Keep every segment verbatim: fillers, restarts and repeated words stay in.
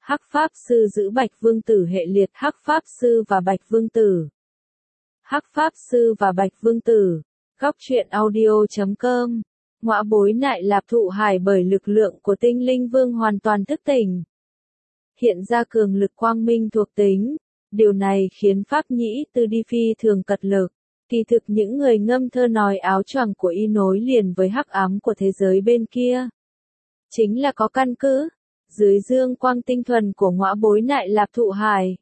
Hắc Pháp Sư giữ Bạch Vương Tử hệ liệt Hắc Pháp Sư và Bạch Vương Tử. Hắc Pháp Sư và Bạch Vương Tử. Góc truyện audio chấm com. Ngõa bối nại lạp thụ hải bởi lực lượng của tinh linh vương hoàn toàn thức tỉnh. Hiện ra cường lực quang minh thuộc tính. Điều này khiến Pháp Nhĩ Tư đi phi thường cật lực. Kỳ thực những người ngâm thơ nói áo choàng của y nối liền với hắc ám của thế giới bên kia. Chính là có căn cứ. Dưới dương quang tinh thuần của ngõa bối nại lạp thụ hải.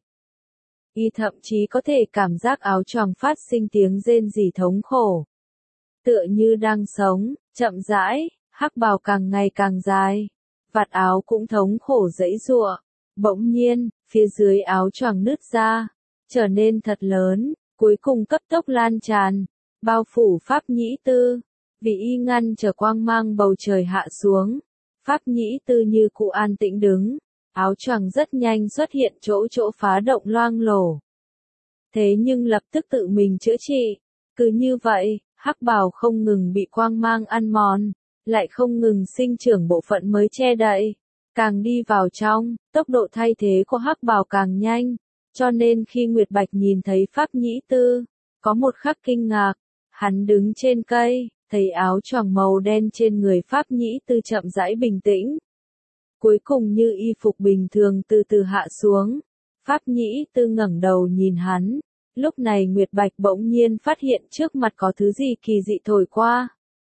Y thậm chí có thể cảm giác áo choàng phát sinh tiếng rên rỉ thống khổ. Tựa như đang sống, chậm rãi, hắc bào càng ngày càng dài. Vạt áo cũng thống khổ giãy giụa. Bỗng nhiên, phía dưới áo choàng nứt ra, trở nên thật lớn, cuối cùng cấp tốc lan tràn, bao phủ Pháp Nhĩ Tư. Vì y ngăn trở quang mang bầu trời hạ xuống. Pháp Nhĩ Tư như cụ an tĩnh đứng, áo choàng rất nhanh xuất hiện chỗ chỗ phá động loang lổ. Thế nhưng lập tức tự mình chữa trị, cứ như vậy, hắc bào không ngừng bị quang mang ăn mòn, lại không ngừng sinh trưởng bộ phận mới che đậy, càng đi vào trong, tốc độ thay thế của hắc bào càng nhanh, cho nên khi Nguyệt Bạch nhìn thấy Pháp Nhĩ Tư, có một khắc kinh ngạc, hắn đứng trên cây. Thấy áo choàng màu đen trên người Pháp Nhĩ Tư chậm rãi bình tĩnh. Cuối cùng như y phục bình thường từ từ hạ xuống. Pháp Nhĩ Tư ngẩng đầu nhìn hắn. Lúc này Nguyệt Bạch bỗng nhiên phát hiện trước mặt có thứ gì kỳ dị thổi qua.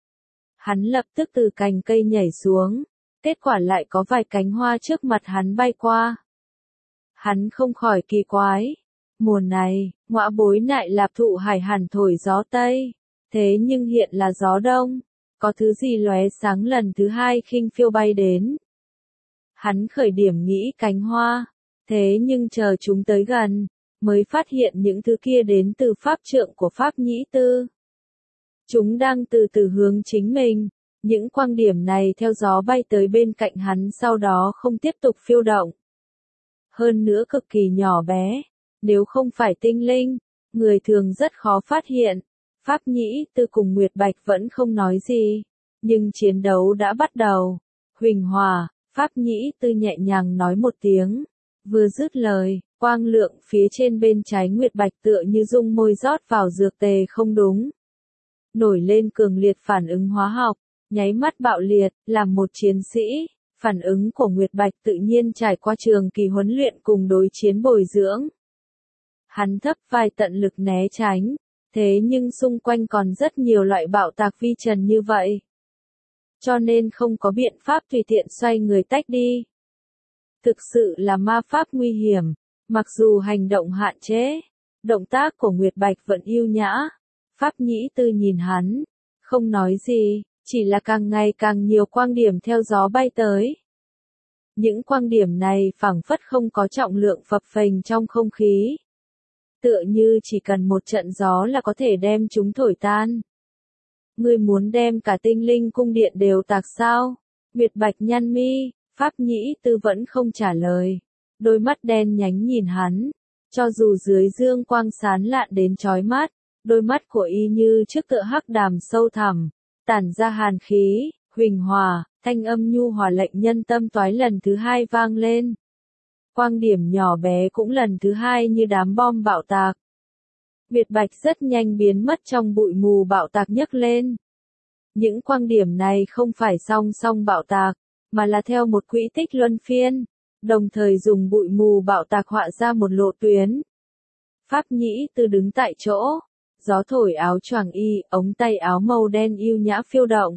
Hắn lập tức từ cành cây nhảy xuống. Kết quả lại có vài cánh hoa trước mặt hắn bay qua. Hắn không khỏi kỳ quái. Mùa này, ngõa bối nại lạp thụ hải hẳn thổi gió Tây. Thế nhưng hiện là gió đông, có thứ gì lóe sáng lần thứ hai khinh phiêu bay đến. Hắn khởi điểm nghĩ cánh hoa, thế nhưng chờ chúng tới gần, mới phát hiện những thứ kia đến từ pháp trượng của Pháp Nhĩ Tư. Chúng đang từ từ hướng chính mình, những quang điểm này theo gió bay tới bên cạnh hắn sau đó không tiếp tục phiêu động. Hơn nữa cực kỳ nhỏ bé, nếu không phải tinh linh, người thường rất khó phát hiện. Pháp Nhĩ Tư cùng Nguyệt Bạch vẫn không nói gì, nhưng chiến đấu đã bắt đầu. Huỳnh Hòa, Pháp Nhĩ Tư nhẹ nhàng nói một tiếng, vừa dứt lời, quang lượng phía trên bên trái Nguyệt Bạch tựa như dung môi rót vào dược tề không đúng. Nổi lên cường liệt phản ứng hóa học, nháy mắt bạo liệt, làm một chiến sĩ, phản ứng của Nguyệt Bạch tự nhiên trải qua trường kỳ huấn luyện cùng đối chiến bồi dưỡng. Hắn thấp vai tận lực né tránh. Thế nhưng xung quanh còn rất nhiều loại bạo tạc vi trần như vậy. Cho nên không có biện pháp tùy tiện xoay người tách đi. Thực sự là ma pháp nguy hiểm, mặc dù hành động hạn chế, động tác của Nguyệt Bạch vẫn yêu nhã. Pháp Nhĩ Tư nhìn hắn, không nói gì, chỉ là càng ngày càng nhiều quang điểm theo gió bay tới. Những quang điểm này phảng phất không có trọng lượng phập phềnh trong không khí. Tựa như chỉ cần một trận gió là có thể đem chúng thổi tan. Ngươi muốn đem cả tinh linh cung điện đều tạc sao? Nguyệt Bạch nhăn mi, Pháp Nhĩ Tư vẫn không trả lời. Đôi mắt đen nhánh nhìn hắn. Cho dù dưới dương quang sán lạn đến chói mắt, đôi mắt của y như trước tựa hắc đàm sâu thẳm, tản ra hàn khí. Huỳnh Hòa, thanh âm nhu hòa lệnh nhân tâm toái lần thứ hai vang lên. Quang điểm nhỏ bé cũng lần thứ hai như đám bom bạo tạc. Nguyệt Bạch rất nhanh biến mất trong bụi mù bạo tạc nhấc lên. Những quang điểm này không phải song song bạo tạc, mà là theo một quỹ tích luân phiên, đồng thời dùng bụi mù bạo tạc họa ra một lộ tuyến. Pháp Nhĩ Tư đứng tại chỗ, gió thổi áo choàng y, ống tay áo màu đen yêu nhã phiêu động.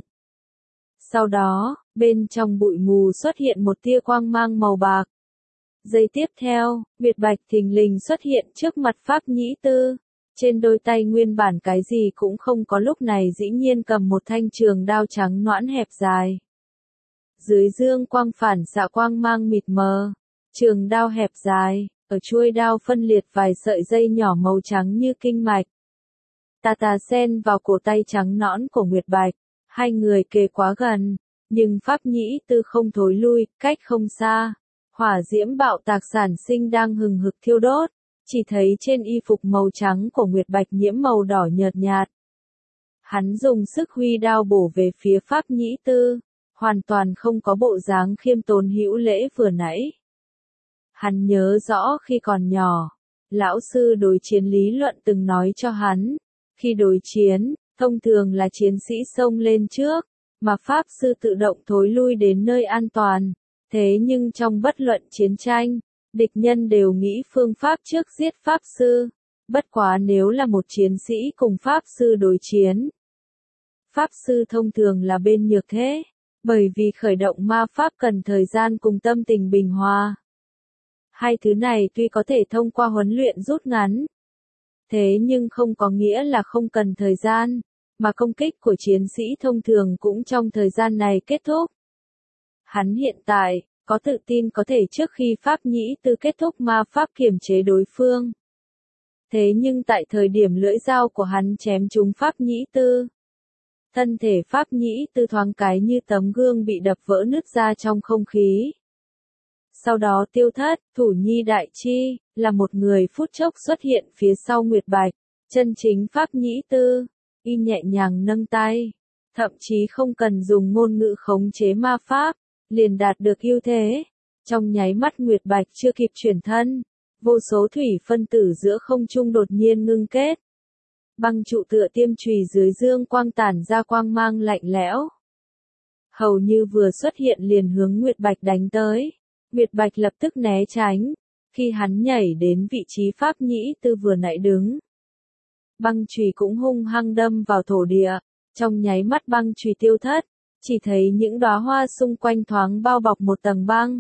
Sau đó, bên trong bụi mù xuất hiện một tia quang mang màu bạc. Giây tiếp theo, Nguyệt Bạch thình lình xuất hiện trước mặt Pháp Nhĩ Tư. Trên đôi tay nguyên bản cái gì cũng không có lúc này dĩ nhiên cầm một thanh trường đao trắng nõn hẹp dài. Dưới dương quang phản xạ quang mang mịt mờ, trường đao hẹp dài, ở chuôi đao phân liệt vài sợi dây nhỏ màu trắng như kinh mạch. Tà tà xen vào cổ tay trắng nõn của Nguyệt Bạch, hai người kề quá gần, nhưng Pháp Nhĩ Tư không thối lui, cách không xa. Hỏa diễm bạo tạc sản sinh đang hừng hực thiêu đốt, chỉ thấy trên y phục màu trắng của Nguyệt Bạch nhiễm màu đỏ nhợt nhạt. Hắn dùng sức huy đao bổ về phía Pháp Nhĩ Tư, hoàn toàn không có bộ dáng khiêm tốn hữu lễ vừa nãy. Hắn nhớ rõ khi còn nhỏ, lão sư đối chiến lý luận từng nói cho hắn, khi đối chiến, thông thường là chiến sĩ xông lên trước, mà pháp sư tự động thối lui đến nơi an toàn. Thế nhưng trong bất luận chiến tranh, địch nhân đều nghĩ phương pháp trước giết pháp sư. Bất quá nếu là một chiến sĩ cùng pháp sư đối chiến, pháp sư thông thường là bên nhược thế, bởi vì khởi động ma pháp cần thời gian cùng tâm tình bình hòa. Hai thứ này tuy có thể thông qua huấn luyện rút ngắn, thế nhưng không có nghĩa là không cần thời gian, mà công kích của chiến sĩ thông thường cũng trong thời gian này kết thúc. Hắn hiện tại, có tự tin có thể trước khi Pháp Nhĩ Tư kết thúc ma pháp kiềm chế đối phương. Thế nhưng tại thời điểm lưỡi dao của hắn chém trúng Pháp Nhĩ Tư, thân thể Pháp Nhĩ Tư thoáng cái như tấm gương bị đập vỡ nứt ra trong không khí. Sau đó tiêu thất, Thủ Nhi Đại Chi, là một người phút chốc xuất hiện phía sau Nguyệt Bạch, chân chính Pháp Nhĩ Tư, y nhẹ nhàng nâng tay, thậm chí không cần dùng ngôn ngữ khống chế ma pháp, liền đạt được ưu thế. Trong nháy mắt Nguyệt Bạch chưa kịp chuyển thân, vô số thủy phân tử giữa không trung đột nhiên ngưng kết. Băng trụ tựa tiêm chùy dưới dương quang tản ra quang mang lạnh lẽo. Hầu như vừa xuất hiện liền hướng Nguyệt Bạch đánh tới. Nguyệt Bạch lập tức né tránh, khi hắn nhảy đến vị trí Pháp Nhĩ Tư vừa nãy đứng. Băng chùy cũng hung hăng đâm vào thổ địa, trong nháy mắt băng chùy tiêu thất, chỉ thấy những đóa hoa xung quanh thoáng bao bọc một tầng băng.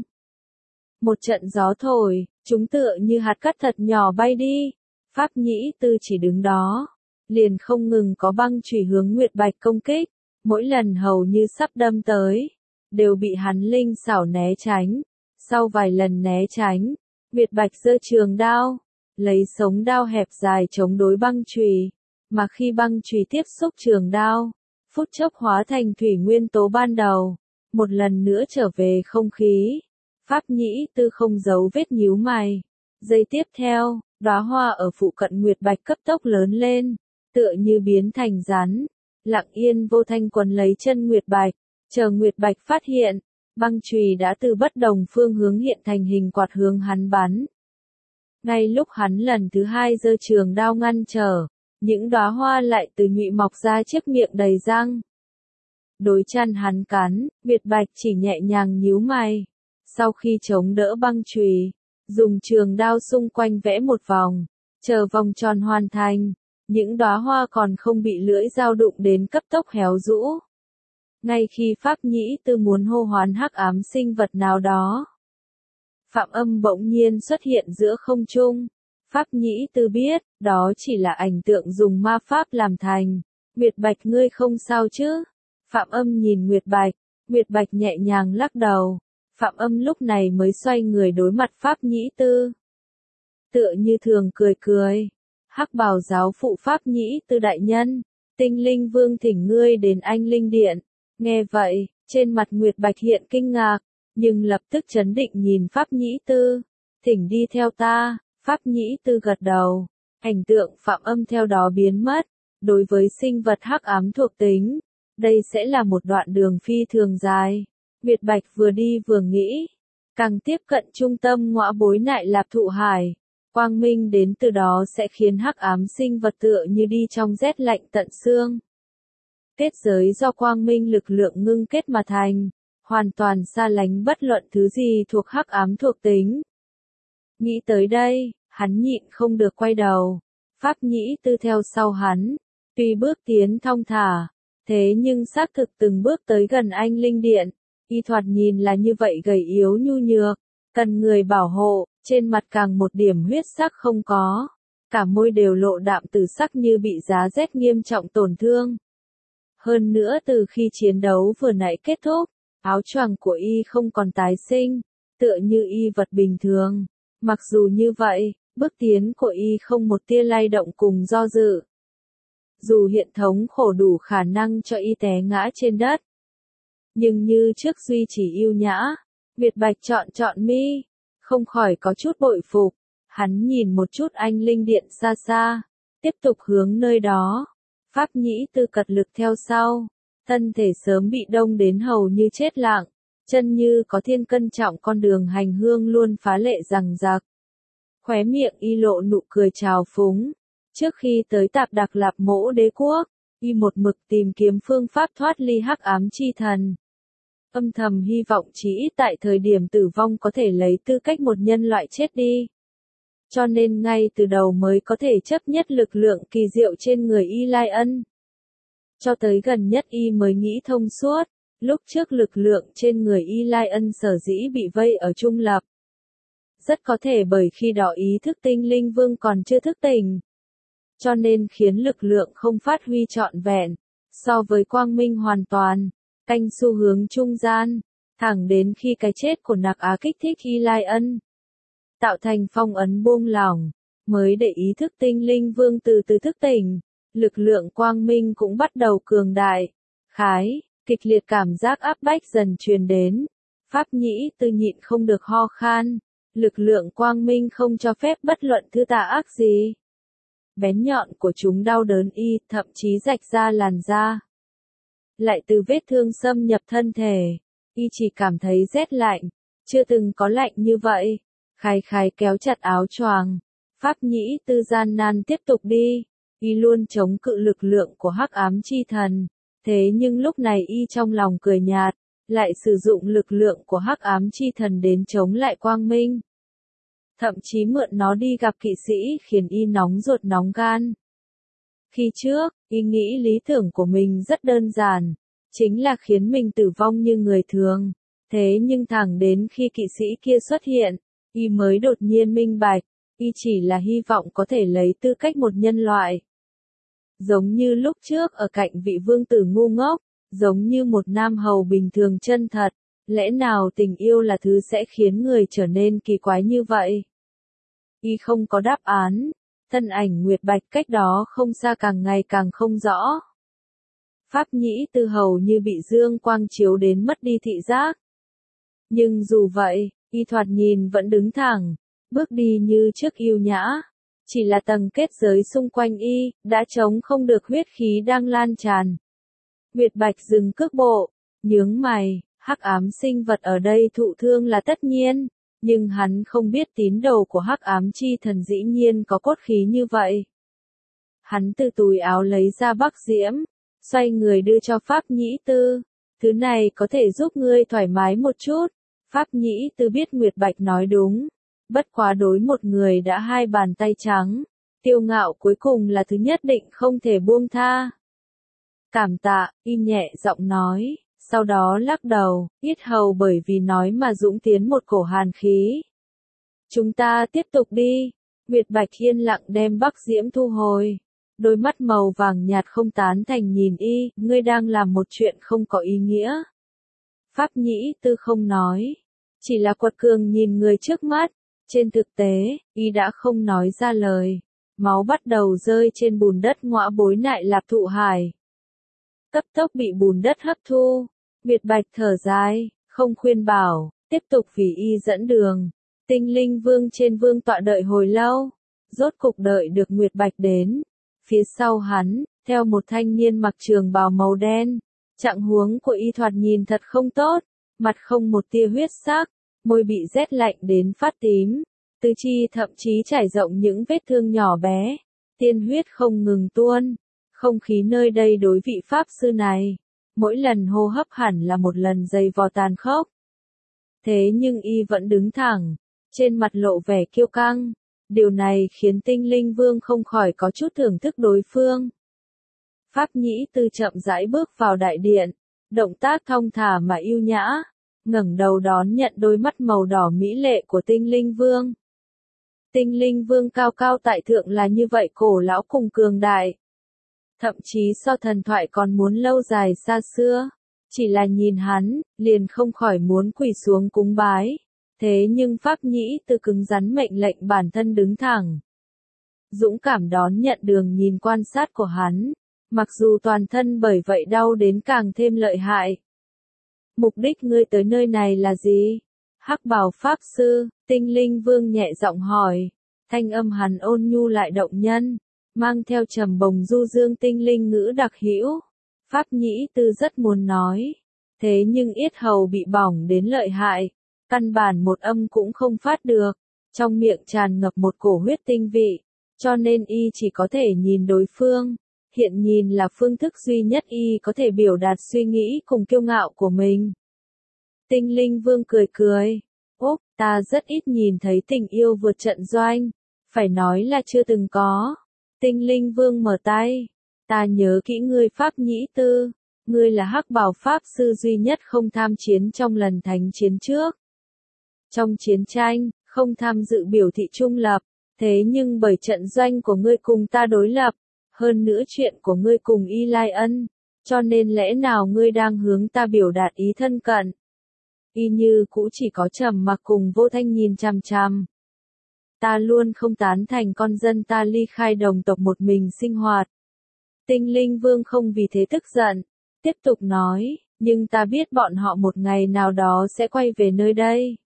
Một trận gió thổi, chúng tựa như hạt cát thật nhỏ bay đi, Pháp Nhĩ Tư chỉ đứng đó, liền không ngừng có băng chùy hướng Nguyệt Bạch công kích, mỗi lần hầu như sắp đâm tới, đều bị hắn linh xảo né tránh. Sau vài lần né tránh, Nguyệt Bạch giơ trường đao, lấy sống đao hẹp dài chống đối băng chùy, mà khi băng chùy tiếp xúc trường đao, phút chốc hóa thành thủy nguyên tố ban đầu, một lần nữa trở về không khí. Pháp Nhĩ Tư không giấu vết nhíu mày. Giây tiếp theo, đóa hoa ở phụ cận Nguyệt Bạch cấp tốc lớn lên, tựa như biến thành rắn, lặng yên vô thanh quấn lấy chân Nguyệt Bạch, chờ Nguyệt Bạch phát hiện. Băng chùy đã từ bất đồng phương hướng hiện thành hình quạt hướng hắn bắn. Ngay lúc hắn lần thứ hai giơ trường đao ngăn trở, những đóa hoa lại từ nhụy mọc ra chiếc miệng đầy răng. Đối chân hắn cắn, Nguyệt Bạch chỉ nhẹ nhàng nhíu mày. Sau khi chống đỡ băng chùy, dùng trường đao xung quanh vẽ một vòng, chờ vòng tròn hoàn thành, những đóa hoa còn không bị lưỡi dao đụng đến cấp tốc héo rũ. Ngay khi Pháp Nhĩ Tư muốn hô hoán hắc ám sinh vật nào đó, Phạm Âm bỗng nhiên xuất hiện giữa không trung. Pháp Nhĩ Tư biết, đó chỉ là ảnh tượng dùng ma pháp làm thành. Nguyệt Bạch ngươi không sao chứ? Phạm Âm nhìn Nguyệt Bạch, Nguyệt Bạch nhẹ nhàng lắc đầu. Phạm Âm lúc này mới xoay người đối mặt Pháp Nhĩ Tư. Tựa như thường cười cười. Hắc bào giáo phụ Pháp Nhĩ Tư đại nhân, Tinh Linh Vương thỉnh ngươi đến Anh Linh Điện. Nghe vậy, trên mặt Nguyệt Bạch hiện kinh ngạc, nhưng lập tức trấn định nhìn Pháp Nhĩ Tư. Thỉnh đi theo ta, Pháp Nhĩ Tư gật đầu. Ảnh tượng Phạm Âm theo đó biến mất. Đối với sinh vật hắc ám thuộc tính, đây sẽ là một đoạn đường phi thường dài. Nguyệt Bạch vừa đi vừa nghĩ, càng tiếp cận trung tâm ngõa bối nại lạp thụ hải, quang minh đến từ đó sẽ khiến hắc ám sinh vật tựa như đi trong rét lạnh tận xương. Kết giới do quang minh lực lượng ngưng kết mà thành, hoàn toàn xa lánh bất luận thứ gì thuộc hắc ám thuộc tính. Nghĩ tới đây, hắn nhịn không được quay đầu. Pháp Nhĩ Tư theo sau hắn, tuy bước tiến thong thả, thế nhưng xác thực từng bước tới gần Anh Linh Điện. Y thoạt nhìn là như vậy gầy yếu nhu nhược, cần người bảo hộ, trên mặt càng một điểm huyết sắc không có. Cả môi đều lộ đạm tử sắc như bị giá rét nghiêm trọng tổn thương. Hơn nữa từ khi chiến đấu vừa nãy kết thúc, áo choàng của y không còn tái sinh, tựa như y vật bình thường. Mặc dù như vậy, bước tiến của y không một tia lay động cùng do dự. Dù hiện thống khổ đủ khả năng cho y té ngã trên đất, nhưng như trước duy trì yêu nhã. Nguyệt Bạch chọn chọn mi, không khỏi có chút bội phục. Hắn nhìn một chút Anh Linh Điện xa xa, tiếp tục hướng nơi đó. Pháp Nhĩ Tư cật lực theo sau, thân thể sớm bị đông đến hầu như chết lặng, chân như có thiên cân trọng con đường hành hương luôn phá lệ rằng rạc. Khóe miệng y lộ nụ cười trào phúng. Trước khi tới Tạp Đặc Lạp Mỗ Đế quốc, y một mực tìm kiếm phương pháp thoát ly hắc ám chi thần. Âm thầm hy vọng chỉ ít tại thời điểm tử vong có thể lấy tư cách một nhân loại chết đi. Cho nên ngay từ đầu mới có thể chấp nhất lực lượng kỳ diệu trên người y Lai Ân. Cho tới gần nhất y mới nghĩ thông suốt, lúc trước lực lượng trên người y Lai Ân sở dĩ bị vây ở trung lập. Rất có thể bởi khi đó ý thức tinh linh vương còn chưa thức tỉnh. Cho nên khiến lực lượng không phát huy trọn vẹn, so với quang minh hoàn toàn, canh xu hướng trung gian, thẳng đến khi cái chết của Nạc Á kích thích y Lai Ân. Tạo thành phong ấn buông lỏng, mới để ý thức tinh linh vương từ từ thức tỉnh, lực lượng quang minh cũng bắt đầu cường đại, khái, kịch liệt cảm giác áp bách dần truyền đến. Pháp Nhĩ Tư nhịn không được ho khan, lực lượng quang minh không cho phép bất luận thứ tà ác gì. Bén nhọn của chúng đau đớn y, thậm chí rạch ra làn da. Lại từ vết thương xâm nhập thân thể, y chỉ cảm thấy rét lạnh, chưa từng có lạnh như vậy. Khái khái kéo chặt áo choàng, Pháp Nhĩ Tư gian nan tiếp tục đi, y luôn chống cự lực lượng của hắc ám chi thần, thế nhưng lúc này y trong lòng cười nhạt, lại sử dụng lực lượng của hắc ám chi thần đến chống lại quang minh. Thậm chí mượn nó đi gặp kỵ sĩ khiến y nóng ruột nóng gan. Khi trước, y nghĩ lý tưởng của mình rất đơn giản, chính là khiến mình tử vong như người thường, thế nhưng thẳng đến khi kỵ sĩ kia xuất hiện, y mới đột nhiên minh bạch, y chỉ là hy vọng có thể lấy tư cách một nhân loại. Giống như lúc trước ở cạnh vị vương tử ngu ngốc, giống như một nam hầu bình thường chân thật, lẽ nào tình yêu là thứ sẽ khiến người trở nên kỳ quái như vậy? Y không có đáp án, thân ảnh Nguyệt Bạch cách đó không xa càng ngày càng không rõ. Pháp Nhĩ Tư hầu như bị dương quang chiếu đến mất đi thị giác. Nhưng dù vậy, y thoạt nhìn vẫn đứng thẳng, bước đi như trước yêu nhã. Chỉ là tầng kết giới xung quanh y, đã chống không được huyết khí đang lan tràn. Nguyệt Bạch dừng cước bộ, nhướng mày, hắc ám sinh vật ở đây thụ thương là tất nhiên, nhưng hắn không biết tín đồ của hắc ám chi thần dĩ nhiên có cốt khí như vậy. Hắn từ túi áo lấy ra bắc diễm, xoay người đưa cho Pháp Nhĩ Tư, thứ này có thể giúp ngươi thoải mái một chút. Pháp Nhĩ Tư biết Nguyệt Bạch nói đúng, bất quá đối một người đã hai bàn tay trắng, tiêu ngạo cuối cùng là thứ nhất định không thể buông tha. Cảm tạ, y nhẹ giọng nói, sau đó lắc đầu, yết hầu bởi vì nói mà dũng tiến một cổ hàn khí. Chúng ta tiếp tục đi. Nguyệt Bạch yên lặng đem bắc diễm thu hồi. Đôi mắt màu vàng nhạt không tán thành nhìn y, ngươi đang làm một chuyện không có ý nghĩa. Pháp Nhĩ Tư không nói, chỉ là quật cường nhìn người trước mắt. Trên thực tế, y đã không nói ra lời. Máu bắt đầu rơi trên bùn đất ngõa bối nại lạp thụ hải. Cấp tốc bị bùn đất hấp thu. Nguyệt Bạch thở dài, không khuyên bảo, tiếp tục vì y dẫn đường. Tinh linh vương trên vương tọa đợi hồi lâu, rốt cục đợi được Nguyệt Bạch đến. Phía sau hắn, theo một thanh niên mặc trường bào màu đen, trạng huống của y thoạt nhìn thật không tốt, mặt không một tia huyết sắc, môi bị rét lạnh đến phát tím, tứ chi thậm chí trải rộng những vết thương nhỏ bé, tiên huyết không ngừng tuôn. Không khí nơi đây đối vị pháp sư này, mỗi lần hô hấp hẳn là một lần dày vò tàn khốc. Thế nhưng y vẫn đứng thẳng, trên mặt lộ vẻ kiêu căng, điều này khiến tinh linh vương không khỏi có chút thưởng thức đối phương. Pháp Nhĩ Tư chậm rãi bước vào đại điện, động tác thong thả mà yêu nhã, ngẩng đầu đón nhận đôi mắt màu đỏ mỹ lệ của tinh linh vương. Tinh linh vương cao cao tại thượng là như vậy cổ lão cùng cường đại. Thậm chí so thần thoại còn muốn lâu dài xa xưa, chỉ là nhìn hắn, liền không khỏi muốn quỳ xuống cúng bái. Thế nhưng Pháp Nhĩ Tư cứng rắn mệnh lệnh bản thân đứng thẳng. Dũng cảm đón nhận đường nhìn quan sát của hắn, mặc dù toàn thân bởi vậy đau đến càng thêm lợi hại. Mục đích ngươi tới nơi này là gì? Hắc bào Pháp Sư, tinh linh vương nhẹ giọng hỏi, thanh âm hắn ôn nhu lại động nhân. Mang theo trầm bồng du dương tinh linh ngữ đặc hữu. Pháp Nhĩ Tư rất muốn nói. thế nhưng yết hầu bị bỏng đến lợi hại, căn bản một âm cũng không phát được, trong miệng tràn ngập một cổ huyết tinh vị, cho nên y chỉ có thể nhìn đối phương, hiện nhìn là phương thức duy nhất y có thể biểu đạt suy nghĩ cùng kiêu ngạo của mình. Tinh Linh Vương cười cười, ốp, ta rất ít nhìn thấy tình yêu vượt trận doanh, phải nói là chưa từng có. Tinh Linh Vương mở tay, ta nhớ kỹ ngươi Pháp Nhĩ Tư, ngươi là hắc bào Pháp sư duy nhất không tham chiến trong lần thánh chiến trước. Trong chiến tranh, không tham dự biểu thị trung lập, thế nhưng bởi trận doanh của ngươi cùng ta đối lập, hơn nữa chuyện của ngươi cùng Y Lai Ân, cho nên lẽ nào ngươi đang hướng ta biểu đạt ý thân cận? Y như cũ chỉ có trầm mặc cùng Vô Thanh nhìn chằm chằm. Ta luôn không tán thành con dân ta ly khai đồng tộc một mình sinh hoạt. Tinh Linh Vương không vì thế tức giận, tiếp tục nói, nhưng ta biết bọn họ một ngày nào đó sẽ quay về nơi đây.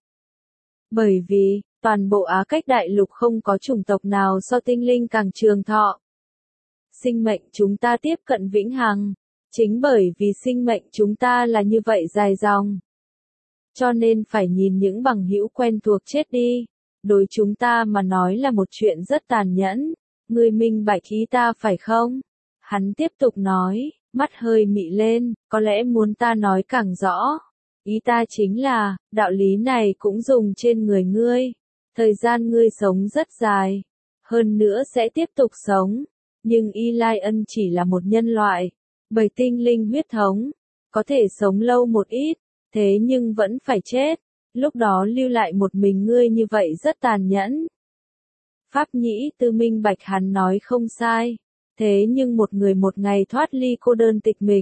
Bởi vì, toàn bộ Á Cách đại lục không có chủng tộc nào so tinh linh càng trường thọ. Sinh mệnh chúng ta tiếp cận vĩnh hằng, chính bởi vì sinh mệnh chúng ta là như vậy dài dòng. Cho nên phải nhìn những bằng hữu quen thuộc chết đi, đối chúng ta mà nói là một chuyện rất tàn nhẫn, ngươi minh bạch ý ta phải không? Hắn tiếp tục nói, mắt hơi mị lên, có lẽ muốn ta nói càng rõ. Ý ta chính là, đạo lý này cũng dùng trên người ngươi. Thời gian ngươi sống rất dài, hơn nữa sẽ tiếp tục sống. Nhưng Y Lai Ân chỉ là một nhân loại, bởi tinh linh huyết thống, có thể sống lâu một ít, thế nhưng vẫn phải chết. Lúc đó lưu lại một mình ngươi như vậy rất tàn nhẫn. Pháp Nhĩ Tư minh bạch hắn nói không sai, thế nhưng một người một ngày thoát ly cô đơn tịch mịch,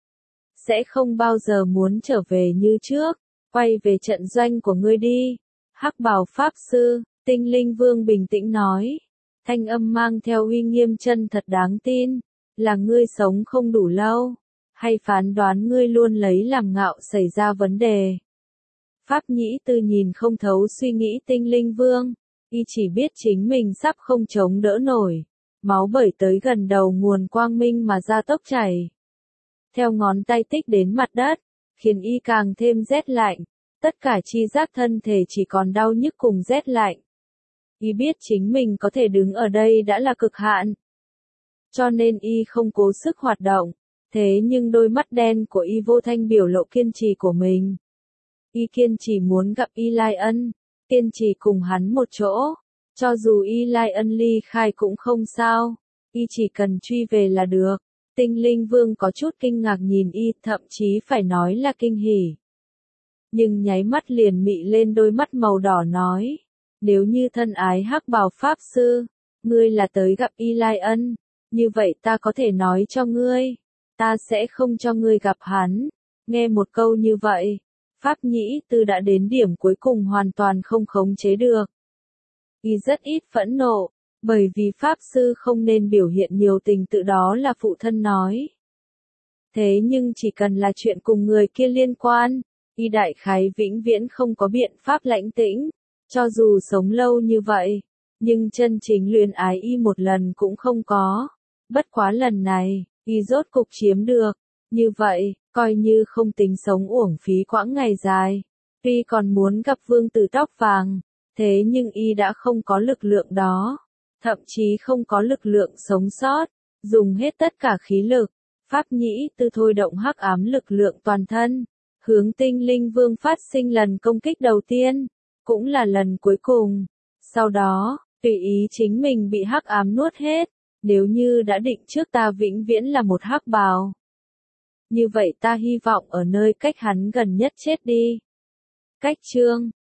sẽ không bao giờ muốn trở về như trước, quay về trận doanh của ngươi đi. Hắc bào Pháp Sư, Tinh Linh Vương bình tĩnh nói, thanh âm mang theo uy nghiêm chân thật đáng tin, là ngươi sống không đủ lâu, hay phán đoán ngươi luôn lấy làm ngạo xảy ra vấn đề. Pháp Nhĩ Tư nhìn không thấu suy nghĩ Tinh Linh Vương, y chỉ biết chính mình sắp không chống đỡ nổi, máu bởi tới gần đầu nguồn quang minh mà ra tốc chảy. Theo ngón tay tích đến mặt đất, khiến y càng thêm rét lạnh, tất cả chi giác thân thể chỉ còn đau nhức cùng rét lạnh. Y biết chính mình có thể đứng ở đây đã là cực hạn. Cho nên y không cố sức hoạt động, thế nhưng đôi mắt đen của y vô thanh biểu lộ kiên trì của mình. Y kiên trì muốn gặp Y Lai Ân, kiên trì cùng hắn một chỗ, cho dù Y Lai Ân ly khai cũng không sao, y chỉ cần truy về là được. Tinh Linh Vương có chút kinh ngạc nhìn y, thậm chí phải nói là kinh hỉ. Nhưng nháy mắt liền mị lên đôi mắt màu đỏ nói, nếu như thân ái hắc bào Pháp Sư, ngươi là tới gặp Y Lai Ân, như vậy ta có thể nói cho ngươi, ta sẽ không cho ngươi gặp hắn. Nghe một câu như vậy, Pháp Nhĩ Tư đã đến điểm cuối cùng hoàn toàn không khống chế được. Y rất ít phẫn nộ, bởi vì Pháp Sư không nên biểu hiện nhiều tình tự, đó là phụ thân nói. Thế nhưng chỉ cần là chuyện cùng người kia liên quan, y đại khái vĩnh viễn không có biện pháp lãnh tĩnh, cho dù sống lâu như vậy, nhưng chân chính luyến ái y một lần cũng không có. Bất quá lần này, y rốt cục chiếm được, như vậy, coi như không tính sống uổng phí quãng ngày dài. Tuy còn muốn gặp vương tử tóc vàng, thế nhưng y đã không có lực lượng đó, thậm chí không có lực lượng sống sót, dùng hết tất cả khí lực. Pháp Nhĩ Tư thôi động hắc ám lực lượng toàn thân, hướng Tinh Linh Vương phát sinh lần công kích đầu tiên, cũng là lần cuối cùng. Sau đó, tùy ý chính mình bị hắc ám nuốt hết, nếu như đã định trước ta vĩnh viễn là một hắc bào. Như vậy ta hy vọng ở nơi cách hắn gần nhất chết đi. Cách chương